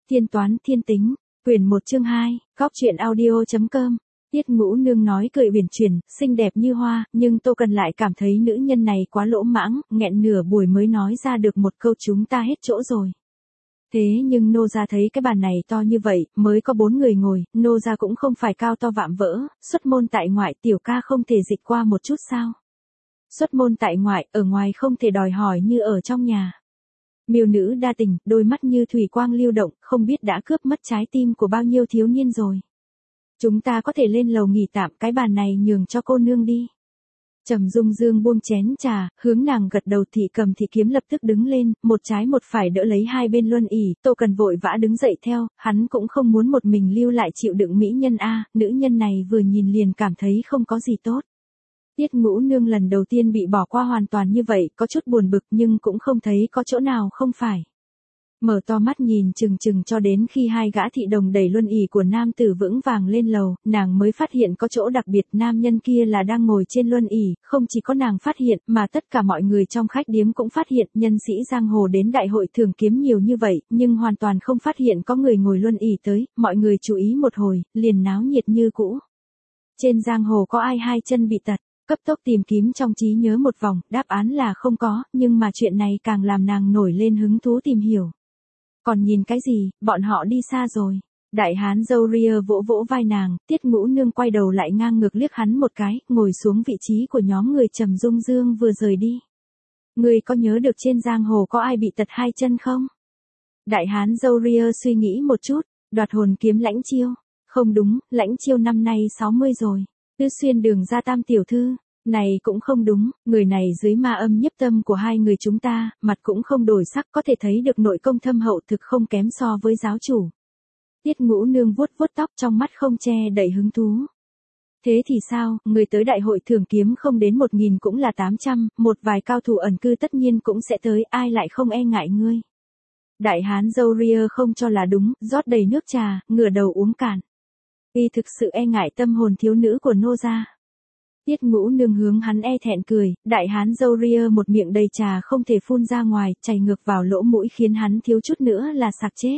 Thiên toán thiên tính, quyển 1 chương 2, góc truyện audio.com. Tiết Ngũ Nương nói cười uyển chuyển, xinh đẹp như hoa, nhưng Tô Cần lại cảm thấy nữ nhân này quá lỗ mãng, nghẹn nửa buổi mới nói ra được một câu chúng ta hết chỗ rồi. Thế nhưng nô gia thấy cái bàn này to như vậy, mới có 4 người ngồi, nô gia cũng không phải cao to vạm vỡ, xuất môn tại ngoại tiểu ca không thể dịch qua một chút sao. Xuất môn tại ngoại, ở ngoài không thể đòi hỏi như ở trong nhà. Miêu nữ đa tình, đôi mắt như thủy quang lưu động, không biết đã cướp mất trái tim của bao nhiêu thiếu niên rồi. Chúng ta có thể lên lầu nghỉ tạm, cái bàn này nhường cho cô nương đi. Trầm Dung Dương buông chén trà, hướng nàng gật đầu. Thị Cầm Thị Kiếm lập tức đứng lên, một trái một phải đỡ lấy hai bên luân ỷ. Tô Cần vội vã đứng dậy theo, hắn cũng không muốn một mình lưu lại chịu đựng mỹ nhân a, nữ nhân này vừa nhìn liền cảm thấy không có gì tốt. Tiết Ngũ Nương lần đầu tiên bị bỏ qua hoàn toàn như vậy, có chút buồn bực nhưng cũng không thấy có chỗ nào không phải. Mở to mắt nhìn chừng chừng cho đến khi hai gã thị đồng đẩy luân ỷ của nam tử vững vàng lên lầu, nàng mới phát hiện có chỗ đặc biệt, nam nhân kia là đang ngồi trên luân ỷ, không chỉ có nàng phát hiện mà tất cả mọi người trong khách điếm cũng phát hiện. Nhân sĩ giang hồ đến đại hội thường kiếm nhiều như vậy, nhưng hoàn toàn không phát hiện có người ngồi luân ỷ tới, mọi người chú ý một hồi, liền náo nhiệt như cũ. Trên giang hồ có ai hai chân bị tật? Cấp tốc tìm kiếm trong trí nhớ một vòng, đáp án là không có, nhưng mà chuyện này càng làm nàng nổi lên hứng thú tìm hiểu. Còn nhìn cái gì, bọn họ đi xa rồi. Đại hán râu ria vỗ vỗ vai nàng, Tiết Ngũ Nương quay đầu lại ngang ngược liếc hắn một cái, ngồi xuống vị trí của nhóm người Trầm Dung Dương vừa rời đi. Ngươi có nhớ được trên giang hồ có ai bị tật hai chân không? Đại hán râu ria suy nghĩ một chút, đoạt hồn kiếm Lãnh Chiêu. Không đúng, Lãnh Chiêu năm nay 60 rồi. Tứ Xuyên Đường ra Tam tiểu thư. Này cũng không đúng, người này dưới ma âm nhiếp tâm của hai người chúng ta, mặt cũng không đổi sắc, có thể thấy được nội công thâm hậu thực không kém so với giáo chủ. Tiết Ngũ Nương vuốt vuốt tóc, trong mắt không che đậy hứng thú. Thế thì sao, người tới đại hội thường kiếm không đến 1000 cũng là 800, một vài cao thủ ẩn cư tất nhiên cũng sẽ tới, ai lại không e ngại ngươi. Đại hán râu ria không cho là đúng, rót đầy nước trà, ngửa đầu uống cạn. Y thực sự e ngại tâm hồn thiếu nữ của nô gia. Tiết Ngũ Nương hướng hắn e thẹn cười, đại hán râu ria một miệng đầy trà không thể phun ra ngoài, chảy ngược vào lỗ mũi khiến hắn thiếu chút nữa là sặc chết.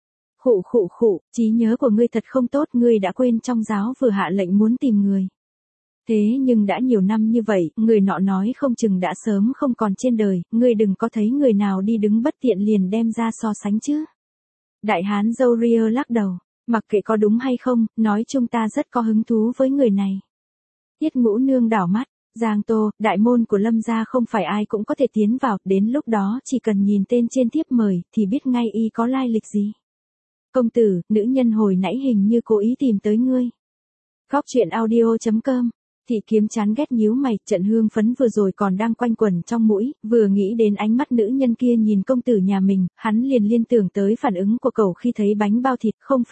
Khụ khụ khụ, trí nhớ của ngươi thật không tốt, ngươi đã quên trong giáo vừa hạ lệnh muốn tìm người. Thế nhưng đã nhiều năm như vậy, người nọ nói không chừng đã sớm không còn trên đời, ngươi đừng có thấy người nào đi đứng bất tiện liền đem ra so sánh chứ. Đại hán râu ria lắc đầu, mặc kệ có đúng hay không, nói chung ta rất có hứng thú với người này. Tiết Ngũ Nương đảo mắt, Giang Tô, đại môn của Lâm gia không phải ai cũng có thể tiến vào, đến lúc đó chỉ cần nhìn tên trên thiếp mời, thì biết ngay y có lai lịch gì. Công tử, nữ nhân hồi nãy hình như cố ý tìm tới ngươi. Góc truyện audio.com. Thị Kiếm chán ghét nhíu mày, trận hương phấn vừa rồi còn đang quanh quẩn trong mũi, vừa nghĩ đến ánh mắt nữ nhân kia nhìn công tử nhà mình, hắn liền liên tưởng tới phản ứng của cậu khi thấy bánh bao thịt, không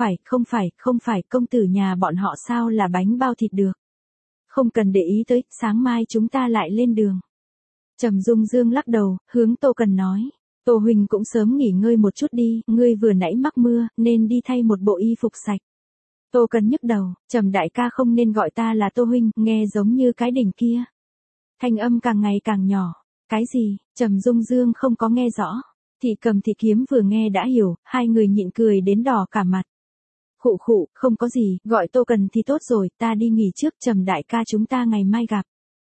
phải, công tử nhà bọn họ sao là bánh bao thịt được. Không cần để ý tới, sáng mai chúng ta lại lên đường. Trầm Dung Dương lắc đầu, hướng Tô Cần nói. Tô huynh cũng sớm nghỉ ngơi một chút đi, ngươi vừa nãy mắc mưa, nên đi thay một bộ y phục sạch. Tô Cần nhức đầu, Trầm đại ca không nên gọi ta là Tô huynh, nghe giống như cái đỉnh kia. Thanh âm càng ngày càng nhỏ. Cái gì? Trầm Dung Dương không có nghe rõ. Thị Cầm Thị Kiếm vừa nghe đã hiểu, hai người nhịn cười đến đỏ cả mặt. Khụ khụ, không có gì, gọi Tô Cần thì tốt rồi, ta đi nghỉ trước, Trầm đại ca chúng ta ngày mai gặp.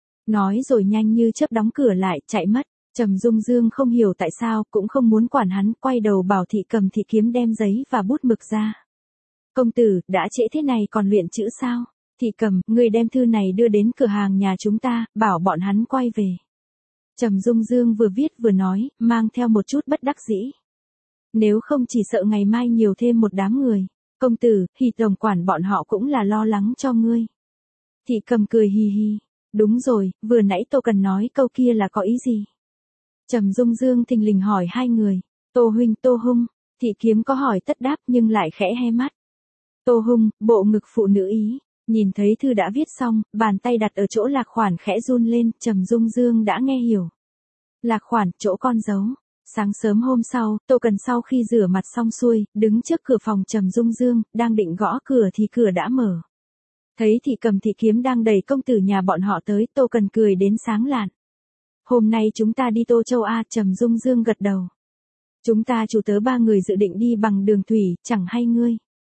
Nói rồi nhanh như chớp đóng cửa lại, chạy mất. Trầm Dung Dương không hiểu tại sao, cũng không muốn quản hắn, quay đầu bảo Thị Cầm Thị Kiếm đem giấy và bút mực ra. Công tử, đã trễ thế này còn luyện chữ sao? Thị Cầm, người đem thư này đưa đến cửa hàng nhà chúng ta, bảo bọn hắn quay về. Trầm Dung Dương vừa viết vừa nói, mang theo một chút bất đắc dĩ. Nếu không chỉ sợ ngày mai nhiều thêm một đám người. Công tử, Hỉ tổng quản bọn họ cũng là lo lắng cho ngươi. Thị Cầm cười hì hì. Đúng rồi, vừa nãy Tô Cần nói câu kia là có ý gì? Trầm Dung Dương thình lình hỏi hai người. Tô huynh, Tô hung. Thị Kiếm có hỏi tất đáp nhưng lại khẽ hé mắt. Tô hung, bộ ngực phụ nữ ý. Nhìn thấy thư đã viết xong, bàn tay đặt ở chỗ lạc khoản khẽ run lên, Trầm Dung Dương đã nghe hiểu. Lạc khoản, chỗ con dấu. Sáng sớm hôm sau, Tô Cần sau khi rửa mặt xong xuôi, đứng trước cửa phòng Trầm Dung Dương, đang định gõ cửa thì cửa đã mở. Thấy Thị Cầm Thị Kiếm đang đẩy công tử nhà bọn họ tới, Tô Cần cười đến sáng lạn. Hôm nay chúng ta đi Tô Châu A, Trầm Dung Dương gật đầu. Chúng ta chủ tớ 3 người dự định đi bằng đường thủy, chẳng hay ngươi.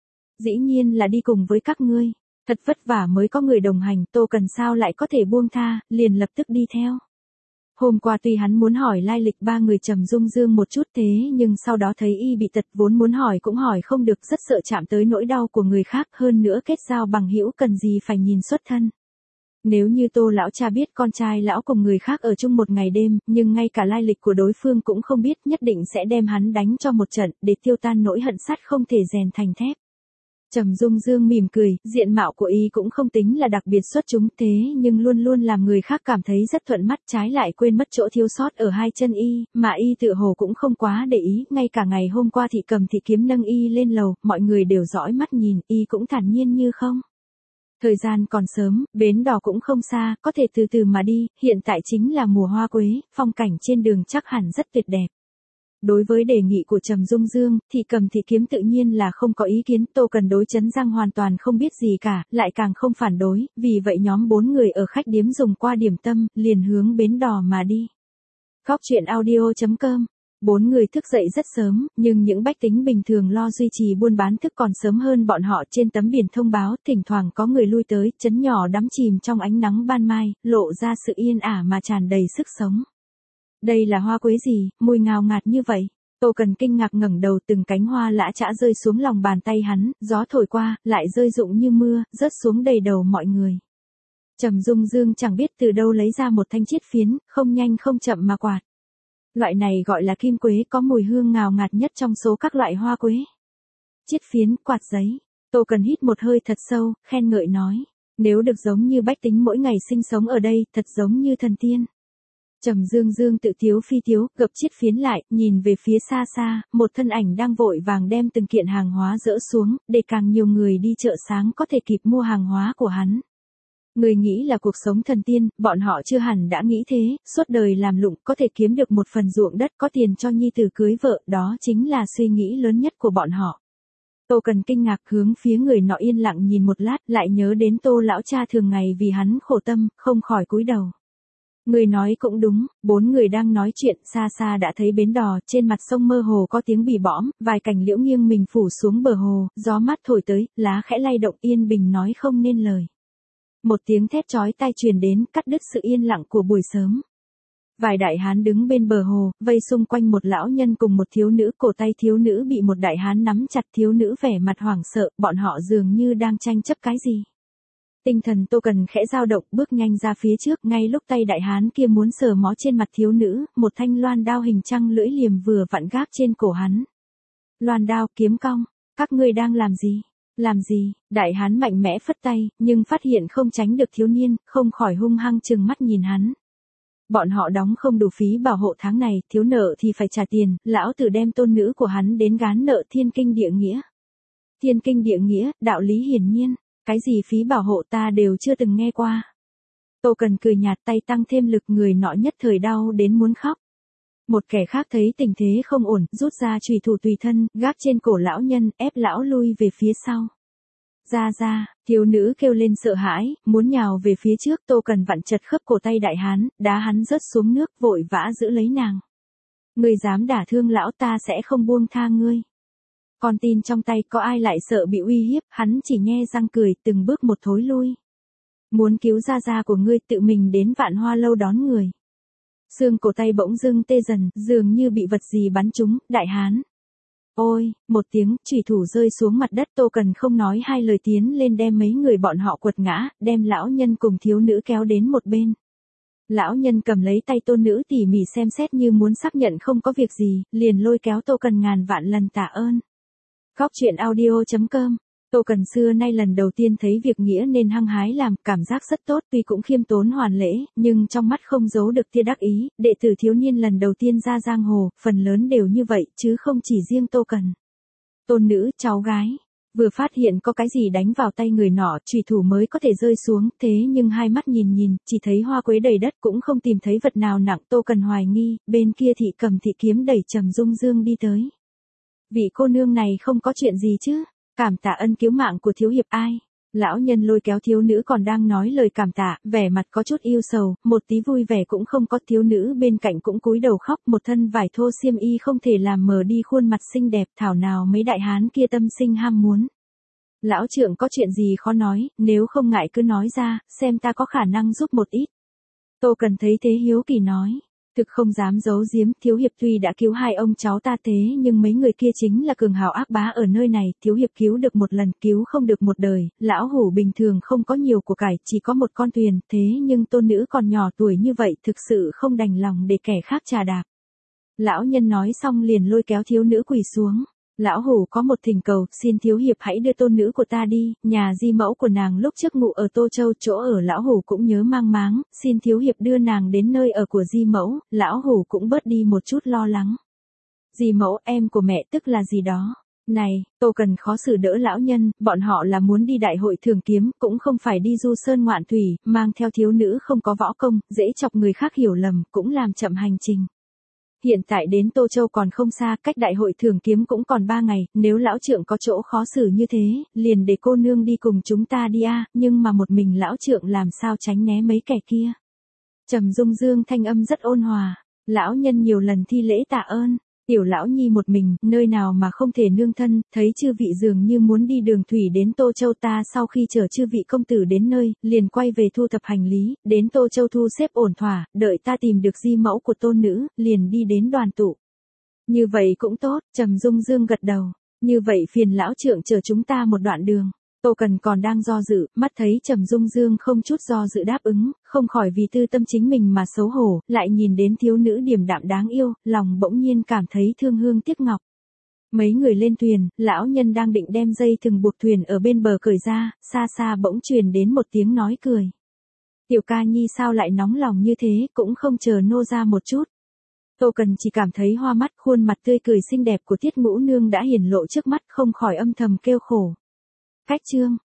Dĩ nhiên là đi cùng với các ngươi. Thật vất vả mới có người đồng hành, Tô Cần sao lại có thể buông tha, liền lập tức đi theo. Hôm qua tuy hắn muốn hỏi lai lịch 3 người Trầm Dung Dương một chút thế nhưng sau đó thấy y bị tật vốn muốn hỏi cũng hỏi không được, rất sợ chạm tới nỗi đau của người khác, hơn nữa kết giao bằng hữu cần gì phải nhìn xuất thân. Nếu như Tô lão cha biết con trai lão cùng người khác ở chung một ngày đêm, nhưng ngay cả lai lịch của đối phương cũng không biết, nhất định sẽ đem hắn đánh cho một trận, để tiêu tan nỗi hận sắt không thể rèn thành thép. Trầm Dung Dương mỉm cười, diện mạo của y cũng không tính là đặc biệt xuất chúng thế nhưng luôn luôn làm người khác cảm thấy rất thuận mắt, trái lại quên mất chỗ thiếu sót ở hai chân y, mà y tự hồ cũng không quá để ý, ngay cả ngày hôm qua Thị Cầm Thị Kiếm nâng y lên lầu, mọi người đều dõi mắt nhìn, y cũng thản nhiên như không. Thời gian còn sớm, bến đò cũng không xa, có thể từ từ mà đi, hiện tại chính là mùa hoa quế, phong cảnh trên đường chắc hẳn rất tuyệt đẹp. Đối với đề nghị của Trầm Dung Dương, Thị Cầm Thị Kiếm tự nhiên là không có ý kiến, Tô Cần đối Trấn Giang hoàn toàn không biết gì cả, lại càng không phản đối, vì vậy nhóm 4 người ở khách điếm dùng qua điểm tâm, liền hướng bến đò mà đi. Góc truyện audio.com. 4 người thức dậy rất sớm, nhưng những bách tính bình thường lo duy trì buôn bán thức còn sớm hơn bọn họ, trên tấm biển thông báo, thỉnh thoảng có người lui tới, trấn nhỏ đắm chìm trong ánh nắng ban mai, lộ ra sự yên ả mà tràn đầy sức sống. Đây là hoa quế gì, mùi ngào ngạt như vậy? Tô Cần kinh ngạc ngẩng đầu, từng cánh hoa lã chã rơi xuống lòng bàn tay hắn, gió thổi qua, lại rơi rụng như mưa, rớt xuống đầy đầu mọi người. Trầm Dung Dương chẳng biết từ đâu lấy ra một thanh chiết phiến, không nhanh không chậm mà quạt. Loại này gọi là kim quế, có mùi hương ngào ngạt nhất trong số các loại hoa quế. Chiết phiến, quạt giấy. Tô Cần hít một hơi thật sâu, khen ngợi nói. Nếu được giống như bách tính mỗi ngày sinh sống ở đây, thật giống như thần tiên. Trầm Dương tự tiếu phi tiếu, gập chiết phiến lại, nhìn về phía xa xa, một thân ảnh đang vội vàng đem từng kiện hàng hóa dỡ xuống, để càng nhiều người đi chợ sáng có thể kịp mua hàng hóa của hắn. Người nghĩ là cuộc sống thần tiên, bọn họ chưa hẳn đã nghĩ thế, suốt đời làm lụng có thể kiếm được một phần ruộng đất, có tiền cho nhi tử cưới vợ, đó chính là suy nghĩ lớn nhất của bọn họ. Tô Cần kinh ngạc hướng phía người nọ yên lặng nhìn một lát, lại nhớ đến Tô lão cha thường ngày vì hắn khổ tâm, không khỏi cúi đầu. Người nói cũng đúng, 4 người đang nói chuyện, xa xa đã thấy bến đò, trên mặt sông mơ hồ có tiếng bì bõm, vài cành liễu nghiêng mình phủ xuống bờ hồ, gió mát thổi tới, lá khẽ lay động, yên bình nói không nên lời. Một tiếng thét chói tai truyền đến, cắt đứt sự yên lặng của buổi sớm. Vài đại hán đứng bên bờ hồ, vây xung quanh một lão nhân cùng một thiếu nữ, cổ tay thiếu nữ bị một đại hán nắm chặt, thiếu nữ vẻ mặt hoảng sợ, bọn họ dường như đang tranh chấp cái gì. Tinh thần Tô Cần khẽ dao động, bước nhanh ra phía trước, ngay lúc tay đại hán kia muốn sờ mó trên mặt thiếu nữ, một thanh loan đao hình trăng lưỡi liềm vừa vặn gác trên cổ hắn. Loan đao, kiếm cong, các ngươi đang làm gì? Làm gì? Đại hán mạnh mẽ phất tay, nhưng phát hiện không tránh được thiếu niên, không khỏi hung hăng trừng mắt nhìn hắn. Bọn họ đóng không đủ phí bảo hộ tháng này, thiếu nợ thì phải trả tiền, lão tử đem tôn nữ của hắn đến gán nợ thiên kinh địa nghĩa. Thiên kinh địa nghĩa, đạo lý hiển nhiên, cái gì phí bảo hộ ta đều chưa từng nghe qua. Tô Cần cười nhạt, tay tăng thêm lực, người nọ nhất thời đau đến muốn khóc. Một kẻ khác thấy tình thế không ổn, rút ra chùy thủ tùy thân, gác trên cổ lão nhân, ép lão lui về phía sau. Ra, thiếu nữ kêu lên sợ hãi, muốn nhào về phía trước, Tô Cần vặn chật khớp cổ tay đại hán, đá hắn rớt xuống nước, vội vã giữ lấy nàng. Ngươi dám đả thương lão, ta sẽ không buông tha ngươi. Con tin trong tay, có ai lại sợ bị uy hiếp, hắn chỉ nhe răng cười, từng bước một thối lui. Muốn cứu gia của ngươi, tự mình đến Vạn Hoa lâu đón người. Xương cổ tay bỗng dưng tê dần, dường như bị vật gì bắn trúng, đại hán. Ôi, một tiếng, chủy thủ rơi xuống mặt đất, Tô Cần không nói hai lời tiến lên đem mấy người bọn họ quật ngã, đem lão nhân cùng thiếu nữ kéo đến một bên. Lão nhân cầm lấy tay tôn nữ tỉ mỉ xem xét như muốn xác nhận không có việc gì, liền lôi kéo Tô Cần ngàn vạn lần tạ ơn. Góc truyện audio.com. Tô Cần xưa nay lần đầu tiên thấy việc nghĩa nên hăng hái làm, cảm giác rất tốt, tuy cũng khiêm tốn hoàn lễ, nhưng trong mắt không giấu được tia đắc ý, đệ tử thiếu niên lần đầu tiên ra giang hồ, phần lớn đều như vậy, chứ không chỉ riêng Tô Cần. Tôn nữ, cháu gái, vừa phát hiện có cái gì đánh vào tay người nọ, chùy thủ mới có thể rơi xuống, thế nhưng hai mắt nhìn, chỉ thấy hoa quế đầy đất, cũng không tìm thấy vật nào nặng. Tô Cần hoài nghi, bên kia Thị Cầm Thị Kiếm đẩy Trầm Dung Dương đi tới. Vị cô nương này không có chuyện gì chứ? Cảm tạ ân cứu mạng của thiếu hiệp ai? Lão nhân lôi kéo thiếu nữ còn đang nói lời cảm tạ, vẻ mặt có chút yêu sầu, một tí vui vẻ cũng không có. Thiếu nữ bên cạnh cũng cúi đầu khóc, một thân vải thô xiêm y không thể làm mờ đi khuôn mặt xinh đẹp, thảo nào mấy đại hán kia tâm sinh ham muốn. Lão trượng có chuyện gì khó nói, nếu không ngại cứ nói ra, xem ta có khả năng giúp một ít. Tô Cần thấy thế hiếu kỳ nói. Thực không dám giấu giếm, thiếu hiệp tuy đã cứu hai ông cháu ta thế nhưng mấy người kia chính là cường hào ác bá ở nơi này, thiếu hiệp cứu được một lần, cứu không được một đời. Lão hủ bình thường không có nhiều của cải, chỉ có một con thuyền, thế nhưng tôn nữ còn nhỏ tuổi như vậy, thực sự không đành lòng để kẻ khác trà đạp. Lão nhân nói xong liền lôi kéo thiếu nữ quỳ xuống. Lão hủ có một thỉnh cầu, xin thiếu hiệp hãy đưa tôn nữ của ta đi, nhà di mẫu của nàng lúc trước ngụ ở Tô Châu, chỗ ở lão hủ cũng nhớ mang máng, xin thiếu hiệp đưa nàng đến nơi ở của di mẫu, lão hủ cũng bớt đi một chút lo lắng. Di mẫu, em của mẹ tức là gì đó? Này, Tô Cần khó xử đỡ lão nhân, bọn họ là muốn đi đại hội thường kiếm, cũng không phải đi du sơn ngoạn thủy, mang theo thiếu nữ không có võ công, dễ chọc người khác hiểu lầm, cũng làm chậm hành trình. Hiện tại đến Tô Châu còn không xa, cách đại hội thường kiếm cũng còn 3 ngày, nếu lão trượng có chỗ khó xử như thế, liền để cô nương đi cùng chúng ta đi a, nhưng mà một mình lão trượng làm sao tránh né mấy kẻ kia. Trầm Dung Dương thanh âm rất ôn hòa, lão nhân nhiều lần thi lễ tạ ơn. Tiểu lão nhi một mình, nơi nào mà không thể nương thân, thấy chư vị dường như muốn đi đường thủy đến Tô Châu, ta sau khi chở chư vị công tử đến nơi, liền quay về thu thập hành lý, đến Tô Châu thu xếp ổn thỏa, đợi ta tìm được di mẫu của tôn nữ, liền đi đến đoàn tụ. Như vậy cũng tốt, Trầm Dung Dương gật đầu, như vậy phiền lão trượng chở chúng ta một đoạn đường. Tô Cần còn đang do dự, mắt thấy Trầm Dung Dương không chút do dự đáp ứng, không khỏi vì tư tâm chính mình mà xấu hổ, lại nhìn đến thiếu nữ điềm đạm đáng yêu, lòng bỗng nhiên cảm thấy thương hương tiếc ngọc. Mấy người lên thuyền, lão nhân đang định đem dây thừng buộc thuyền ở bên bờ cởi ra, xa xa bỗng truyền đến một tiếng nói cười. Tiểu ca nhi sao lại nóng lòng như thế, cũng không chờ nô ra một chút. Tô Cần chỉ cảm thấy hoa mắt, khuôn mặt tươi cười xinh đẹp của Tiết Ngũ Nương đã hiển lộ trước mắt, không khỏi âm thầm kêu khổ. Cách chương